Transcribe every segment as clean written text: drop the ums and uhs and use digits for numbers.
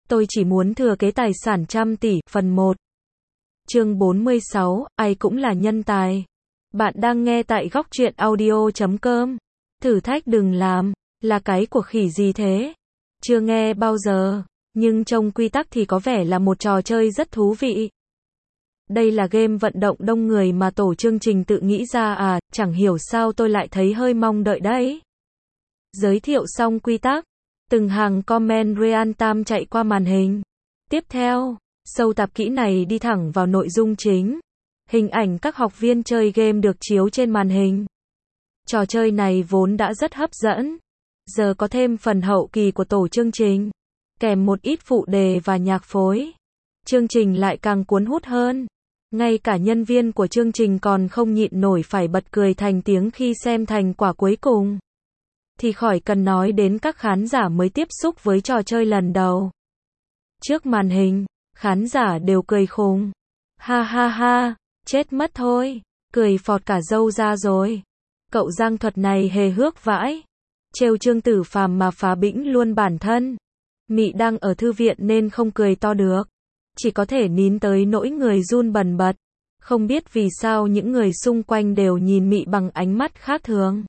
Tôi chỉ muốn thừa kế tài sản trăm tỷ, phần 1. Chương 46, ai cũng là nhân tài. Bạn đang nghe tại góc truyện audio.com. Thử thách đừng làm, là cái của khỉ gì thế? Chưa nghe bao giờ, nhưng trong quy tắc thì có vẻ là một trò chơi rất thú vị. Đây là game vận động đông người mà tổ chương trình tự nghĩ ra à, chẳng hiểu sao tôi lại thấy hơi mong đợi đấy. Giới thiệu xong quy tắc, từng hàng comment real time chạy qua màn hình. Tiếp theo, sâu tập kỹ này đi thẳng vào nội dung chính. Hình ảnh các học viên chơi game được chiếu trên màn hình. Trò chơi này vốn đã rất hấp dẫn, giờ có thêm phần hậu kỳ của tổ chương trình, kèm một ít phụ đề và nhạc phối. Chương trình lại càng cuốn hút hơn. Ngay cả nhân viên của chương trình còn không nhịn nổi phải bật cười thành tiếng khi xem thành quả cuối cùng. Thì khỏi cần nói đến các khán giả mới tiếp xúc với trò chơi lần đầu. Trước màn hình, khán giả đều cười khùng. Ha ha ha, chết mất thôi, cười phọt cả râu ra rồi. Cậu Giang Thuật này hề hước vãi. Trêu Trương Tử Phàm mà phá bĩnh luôn bản thân. Mị đang ở thư viện nên không cười to được. Chỉ có thể nín tới nỗi người run bần bật. Không biết vì sao những người xung quanh đều nhìn Mị bằng ánh mắt khác thường.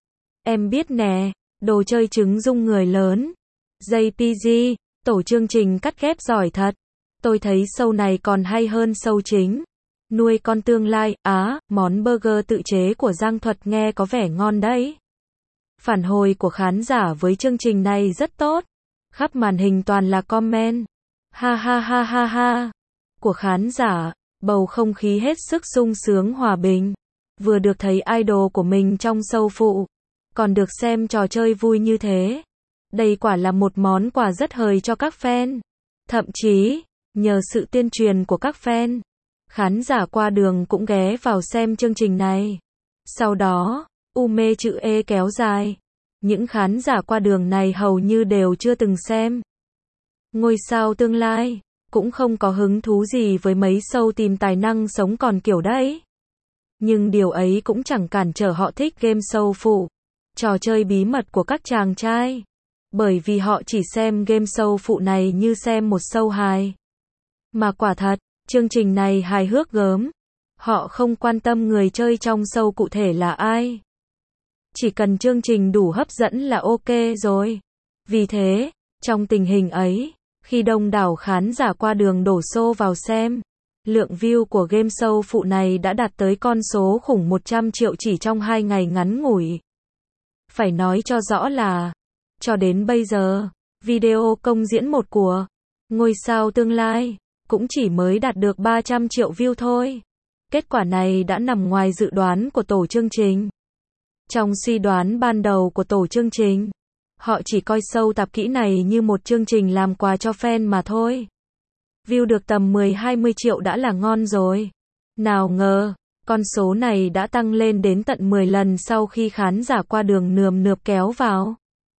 Em biết nè, đồ chơi trứng rung người lớn. JPG, tổ chương trình cắt ghép giỏi thật. Tôi thấy show này còn hay hơn show chính. Nuôi con tương lai, món burger tự chế của Giang Thuật nghe có vẻ ngon đấy. Phản hồi của khán giả với chương trình này rất tốt. Khắp màn hình toàn là comment. Ha ha ha ha ha. Của khán giả, bầu không khí hết sức sung sướng hòa bình. Vừa được thấy idol của mình trong show phụ, còn được xem trò chơi vui như thế. Đây quả là một món quà rất hời cho các fan. Thậm chí, nhờ sự tuyên truyền của các fan, khán giả qua đường cũng ghé vào xem chương trình này. Sau đó, mê chữ E kéo dài. Những khán giả qua đường này hầu như đều chưa từng xem. Ngôi sao tương lai cũng không có hứng thú gì với mấy show tìm tài năng sống còn kiểu đấy. Nhưng điều ấy cũng chẳng cản trở họ thích game show phụ, trò chơi bí mật của các chàng trai. Bởi vì họ chỉ xem game show phụ này như xem một show hài. Mà quả thật, chương trình này hài hước gớm. Họ không quan tâm người chơi trong show cụ thể là ai. Chỉ cần chương trình đủ hấp dẫn là ok rồi. Vì thế, trong tình hình ấy, khi đông đảo khán giả qua đường đổ xô vào xem, lượng view của game show phụ này đã đạt tới con số khủng 100 triệu chỉ trong 2 ngày ngắn ngủi. Phải nói cho rõ là, cho đến bây giờ, video công diễn một của ngôi sao tương lai cũng chỉ mới đạt được 300 triệu view thôi. Kết quả này đã nằm ngoài dự đoán của tổ chương trình. Trong suy đoán ban đầu của tổ chương trình, họ chỉ coi show tạp kỹ này như một chương trình làm quà cho fan mà thôi. View được tầm 10-20 triệu đã là ngon rồi. Nào ngờ, con số này đã tăng lên đến tận 10 lần sau khi khán giả qua đường nườm nượp kéo vào.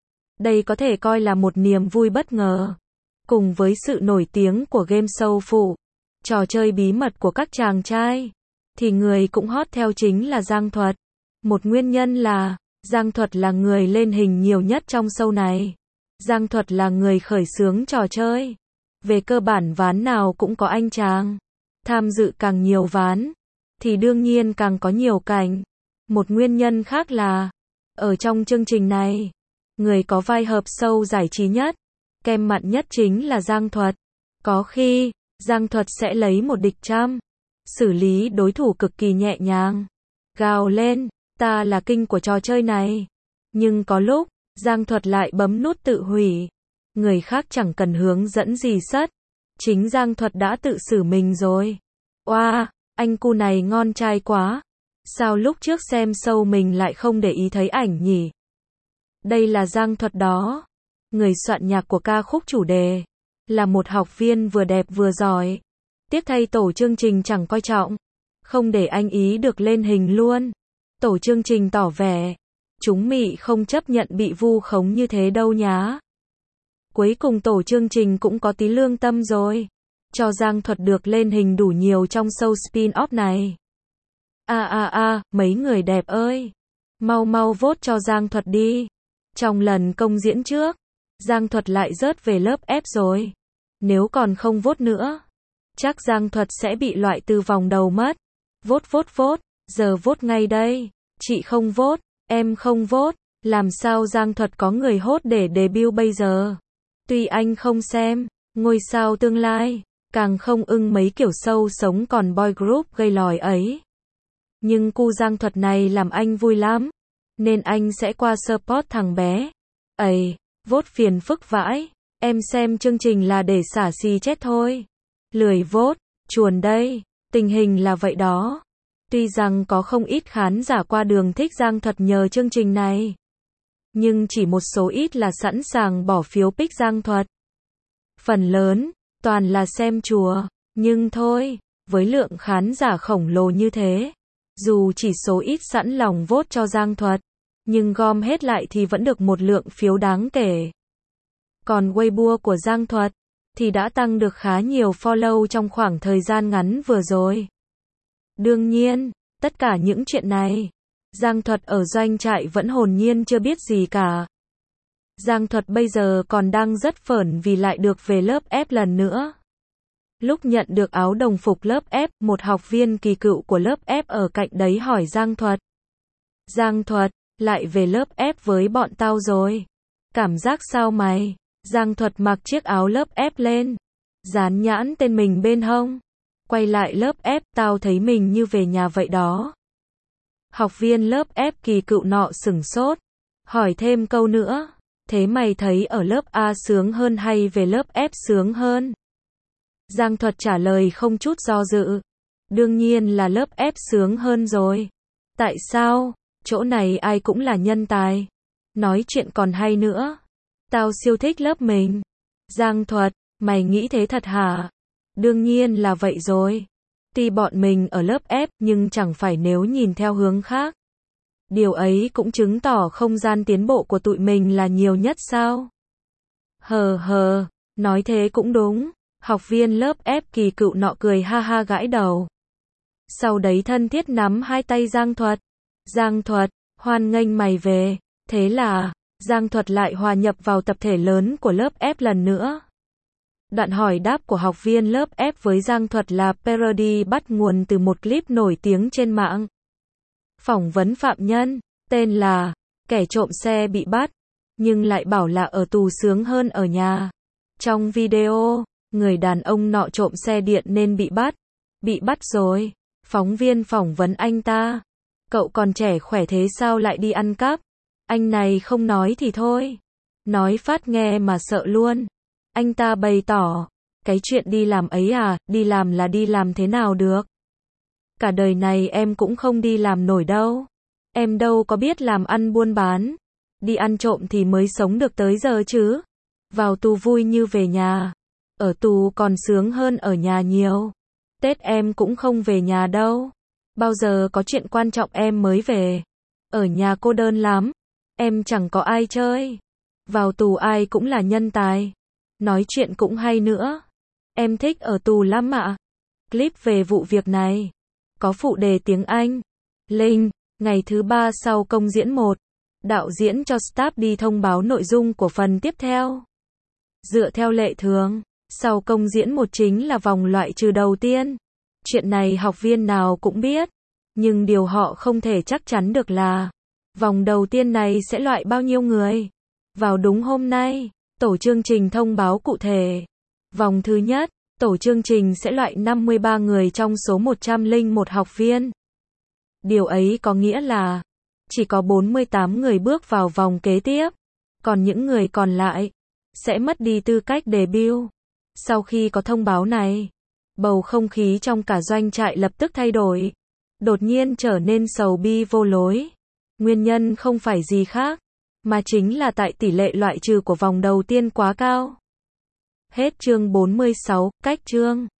Đây có thể coi là một niềm vui bất ngờ. Cùng với sự nổi tiếng của game show phụ, trò chơi bí mật của các chàng trai, thì người cũng hot theo chính là Giang Thuật. Một nguyên nhân là, Giang Thuật là người lên hình nhiều nhất trong show này. Giang Thuật là người khởi xướng trò chơi. Về cơ bản ván nào cũng có anh chàng. Tham dự càng nhiều ván, thì đương nhiên càng có nhiều cảnh. Một nguyên nhân khác là, ở trong chương trình này, người có vai hợp show giải trí nhất, kem mặn nhất chính là Giang Thuật. Có khi, Giang Thuật sẽ lấy một địch trăm, xử lý đối thủ cực kỳ nhẹ nhàng. Gào lên, ta là king của trò chơi này. Nhưng có lúc, Giang Thuật lại bấm nút tự hủy. Người khác chẳng cần hướng dẫn gì sất. Chính Giang Thuật đã tự xử mình rồi. Oa, anh cu này ngon trai quá. Sao lúc trước xem show mình lại không để ý thấy ảnh nhỉ? Đây là Giang Thuật đó. Người soạn nhạc của ca khúc chủ đề. Là một học viên vừa đẹp vừa giỏi. Tiếc thay tổ chương trình chẳng coi trọng. Không để anh ý được lên hình luôn. Tổ chương trình tỏ vẻ, chúng Mị không chấp nhận bị vu khống như thế đâu nhá. Cuối cùng tổ chương trình cũng có tí lương tâm rồi. Cho Giang Thuật được lên hình đủ nhiều trong show spin-off này. Mấy người đẹp ơi. Mau mau vote cho Giang Thuật đi. Trong lần công diễn trước, Giang Thuật lại rớt về lớp F rồi. Nếu còn không vote nữa, chắc Giang Thuật sẽ bị loại từ vòng đầu mất. Vote, giờ vote ngay đây. Chị không vote, em không vote, làm sao Giang Thuật có người hốt để debut bây giờ? Tuy anh không xem ngôi sao tương lai, càng không ưng mấy kiểu sâu sống còn boy group gây lòi ấy. Nhưng cu Giang Thuật này làm anh vui lắm, nên anh sẽ qua support thằng bé. Ây, vote phiền phức vãi, em xem chương trình là để xả xì chết thôi. Lười vote, chuồn đây, tình hình là vậy đó. Tuy rằng có không ít khán giả qua đường thích Giang Thuật nhờ chương trình này, nhưng chỉ một số ít là sẵn sàng bỏ phiếu pick Giang Thuật. Phần lớn, toàn là xem chùa, nhưng thôi, với lượng khán giả khổng lồ như thế, dù chỉ số ít sẵn lòng vote cho Giang Thuật, nhưng gom hết lại thì vẫn được một lượng phiếu đáng kể. Còn Weibo của Giang Thuật, thì đã tăng được khá nhiều follow trong khoảng thời gian ngắn vừa rồi. Đương nhiên, tất cả những chuyện này, Giang Thuật ở doanh trại vẫn hồn nhiên chưa biết gì cả. Giang Thuật bây giờ còn đang rất phởn vì lại được về lớp F lần nữa. Lúc nhận được áo đồng phục lớp F, một học viên kỳ cựu của lớp F ở cạnh đấy hỏi Giang Thuật. Giang Thuật, lại về lớp F với bọn tao rồi. Cảm giác sao mày? Giang Thuật mặc chiếc áo lớp F lên, dán nhãn tên mình bên hông. Quay lại lớp F, tao thấy mình như về nhà vậy đó. Học viên lớp F kỳ cựu nọ sửng sốt, hỏi thêm câu nữa. Thế mày thấy ở lớp A sướng hơn hay về lớp F sướng hơn? Giang Thuật trả lời không chút do dự. Đương nhiên là lớp F sướng hơn rồi. Tại sao? Chỗ này ai cũng là nhân tài. Nói chuyện còn hay nữa. Tao siêu thích lớp mình. Giang Thuật, mày nghĩ thế thật hả? Đương nhiên là vậy rồi. Tuy bọn mình ở lớp F nhưng chẳng phải nếu nhìn theo hướng khác. Điều ấy cũng chứng tỏ không gian tiến bộ của tụi mình là nhiều nhất sao? Hờ, nói thế cũng đúng. Học viên lớp F kỳ cựu nọ cười ha ha gãi đầu. Sau đấy thân thiết nắm hai tay Giang Thuật. Giang Thuật, hoan nghênh mày về. Thế là, Giang Thuật lại hòa nhập vào tập thể lớn của lớp F lần nữa. Đoạn hỏi đáp của học viên lớp F với Giang Thuật là parody bắt nguồn từ một clip nổi tiếng trên mạng. Phỏng vấn phạm nhân, tên là kẻ trộm xe bị bắt, nhưng lại bảo là ở tù sướng hơn ở nhà. Trong video, người đàn ông nọ trộm xe điện nên bị bắt. Bị bắt rồi. Phóng viên phỏng vấn anh ta. Cậu còn trẻ khỏe thế sao lại đi ăn cắp? Anh này không nói thì thôi. Nói phát nghe mà sợ luôn. Anh ta bày tỏ, cái chuyện đi làm ấy à, đi làm là đi làm thế nào được? Cả đời này em cũng không đi làm nổi đâu. Em đâu có biết làm ăn buôn bán. Đi ăn trộm thì mới sống được tới giờ chứ. Vào tù vui như về nhà. Ở tù còn sướng hơn ở nhà nhiều. Tết em cũng không về nhà đâu. Bao giờ có chuyện quan trọng em mới về. Ở nhà cô đơn lắm. Em chẳng có ai chơi. Vào tù ai cũng là nhân tài. Nói chuyện cũng hay nữa. Em thích ở tù lắm ạ. Clip về vụ việc này có phụ đề tiếng Anh. Link, ngày thứ 3 sau công diễn 1. Đạo diễn cho staff đi thông báo nội dung của phần tiếp theo. Dựa theo lệ thường, sau công diễn 1 chính là vòng loại trừ đầu tiên. Chuyện này học viên nào cũng biết. Nhưng điều họ không thể chắc chắn được là vòng đầu tiên này sẽ loại bao nhiêu người. Vào đúng hôm nay, tổ chương trình thông báo cụ thể. Vòng thứ nhất, tổ chương trình sẽ loại 53 người trong số 101 học viên. Điều ấy có nghĩa là chỉ có 48 người bước vào vòng kế tiếp, còn những người còn lại sẽ mất đi tư cách debut. Sau khi có thông báo này, bầu không khí trong cả doanh trại lập tức thay đổi, đột nhiên trở nên sầu bi vô lối. Nguyên nhân không phải gì khác, mà chính là tại tỷ lệ loại trừ của vòng đầu tiên quá cao. Hết chương 46, cách chương